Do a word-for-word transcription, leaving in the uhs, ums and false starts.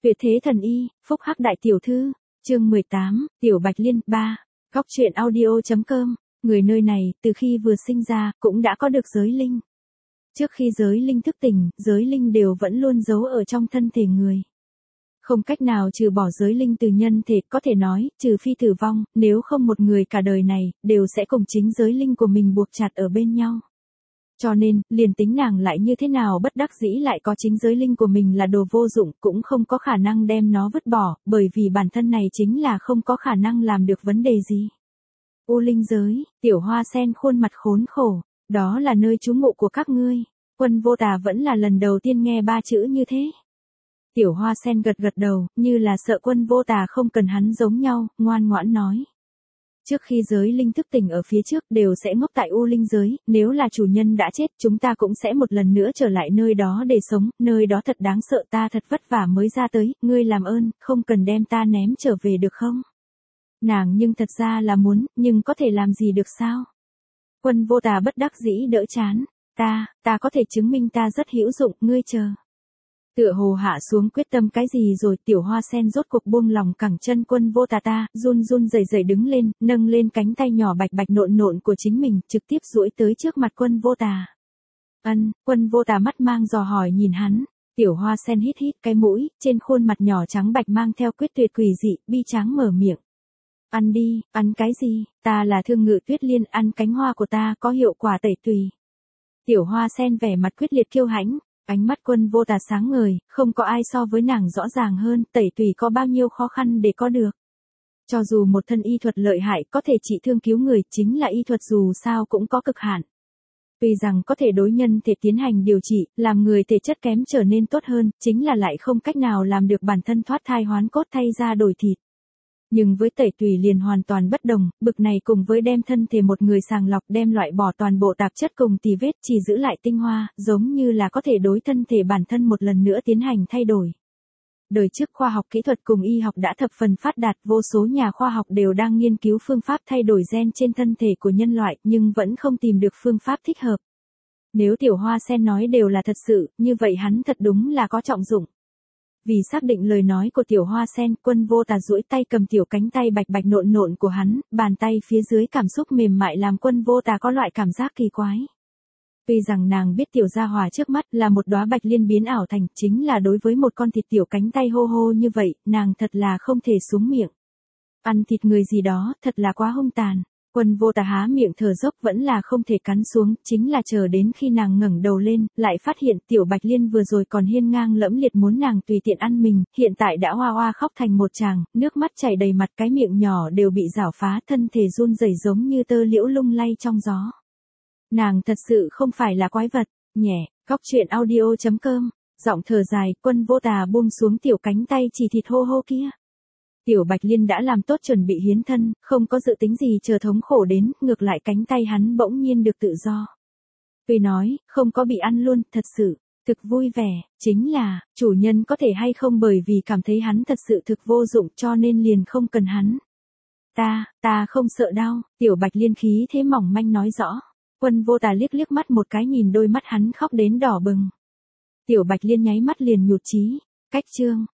Tuyệt thế thần y, phúc hắc đại tiểu thư, chương mười tám, Tiểu Bạch Liên, ba. Góc truyện audio.com, người nơi này, từ khi vừa sinh ra, cũng đã có được giới linh. Trước khi giới linh thức tỉnh, giới linh đều vẫn luôn giấu ở trong thân thể người. Không cách nào trừ bỏ giới linh từ nhân thể, có thể nói, trừ phi tử vong, nếu không một người cả đời này, đều sẽ cùng chính giới linh của mình buộc chặt ở bên nhau. Cho nên, liền tính nàng lại như thế nào bất đắc dĩ lại có chính giới linh của mình là đồ vô dụng, cũng không có khả năng đem nó vứt bỏ, bởi vì bản thân này chính là không có khả năng làm được vấn đề gì. U linh giới, Tiểu Hoa Sen khuôn mặt khốn khổ, đó là nơi trú ngụ của các ngươi. Quân Vô Tà vẫn là lần đầu tiên nghe ba chữ như thế. Tiểu Hoa Sen gật gật đầu, như là sợ Quân Vô Tà không cần hắn giống nhau, ngoan ngoãn nói. Trước khi giới linh thức tỉnh ở phía trước đều sẽ ngốc tại U linh giới, nếu là chủ nhân đã chết chúng ta cũng sẽ một lần nữa trở lại nơi đó để sống, nơi đó thật đáng sợ, ta thật vất vả mới ra tới, ngươi làm ơn, không cần đem ta ném trở về được không? Nàng nhưng thật ra là muốn, nhưng có thể làm gì được sao? Quân Vô Tà bất đắc dĩ đỡ chán, ta, ta có thể chứng minh ta rất hữu dụng, ngươi chờ. Tựa hồ hạ xuống quyết tâm cái gì rồi, Tiểu Hoa Sen rốt cuộc buông lòng cẳng chân Quân Vô Tà ta, run run rẩy rẩy đứng lên, nâng lên cánh tay nhỏ bạch bạch nộn nộn của chính mình, trực tiếp duỗi tới trước mặt Quân Vô Tà. Ân, Quân Vô Tà mắt mang dò hỏi nhìn hắn, Tiểu Hoa Sen hít hít cái mũi, trên khuôn mặt nhỏ trắng bạch mang theo quyết tuyệt quỷ dị, bi tráng mở miệng. Ăn đi, ăn cái gì, ta là Thương Ngự Tuyết Liên, ăn cánh hoa của ta có hiệu quả tẩy tùy. Tiểu Hoa Sen vẻ mặt quyết liệt kiêu hãnh. Ánh mắt Quân Vô Tà sáng ngời, không có ai so với nàng rõ ràng hơn, tẩy tùy có bao nhiêu khó khăn để có được. Cho dù một thân y thuật lợi hại có thể trị thương cứu người, chính là y thuật dù sao cũng có cực hạn. Tuy rằng có thể đối nhân thể tiến hành điều trị, làm người thể chất kém trở nên tốt hơn, chính là lại không cách nào làm được bản thân thoát thai hoán cốt thay ra đổi thịt. Nhưng với tẩy tùy liền hoàn toàn bất đồng, bực này cùng với đem thân thể một người sàng lọc đem loại bỏ toàn bộ tạp chất cùng tì vết chỉ giữ lại tinh hoa, giống như là có thể đối thân thể bản thân một lần nữa tiến hành thay đổi. Đời trước khoa học kỹ thuật cùng y học đã thập phần phát đạt, vô số nhà khoa học đều đang nghiên cứu phương pháp thay đổi gen trên thân thể của nhân loại, nhưng vẫn không tìm được phương pháp thích hợp. Nếu Tiểu Hoa Sen nói đều là thật sự, như vậy hắn thật đúng là có trọng dụng. Vì xác định lời nói của Tiểu Hoa Sen, Quân Vô Tà duỗi tay cầm tiểu cánh tay bạch bạch nộn nộn của hắn, bàn tay phía dưới cảm xúc mềm mại làm Quân Vô Tà có loại cảm giác kỳ quái. Tuy rằng nàng biết tiểu gia hỏa trước mắt là một đóa bạch liên biến ảo thành, chính là đối với một con thịt tiểu cánh tay hô hô như vậy, nàng thật là không thể xuống miệng. Ăn thịt người gì đó, thật là quá hung tàn. Quân Vô Tà há miệng thở dốc vẫn là không thể cắn xuống, chính là chờ đến khi nàng ngẩng đầu lên, lại phát hiện Tiểu Bạch Liên vừa rồi còn hiên ngang lẫm liệt muốn nàng tùy tiện ăn mình, hiện tại đã hoa hoa khóc thành một tràng, nước mắt chảy đầy mặt, cái miệng nhỏ đều bị rảo phá, thân thể run rẩy giống như tơ liễu lung lay trong gió. Nàng thật sự không phải là quái vật, nhẹ, góc truyện audio.com, giọng thở dài, Quân Vô Tà buông xuống tiểu cánh tay chỉ thịt hô hô kia. Tiểu Bạch Liên đã làm tốt chuẩn bị hiến thân, không có dự tính gì chờ thống khổ đến, ngược lại cánh tay hắn bỗng nhiên được tự do. Tuy nói, không có bị ăn luôn, thật sự, thực vui vẻ, chính là, chủ nhân có thể hay không bởi vì cảm thấy hắn thật sự thực vô dụng cho nên liền không cần hắn. Ta, ta không sợ đau, Tiểu Bạch Liên khí thế mỏng manh nói rõ. Quân Vô Tà liếc liếc mắt một cái nhìn đôi mắt hắn khóc đến đỏ bừng. Tiểu Bạch Liên nháy mắt liền nhụt chí, cách chương.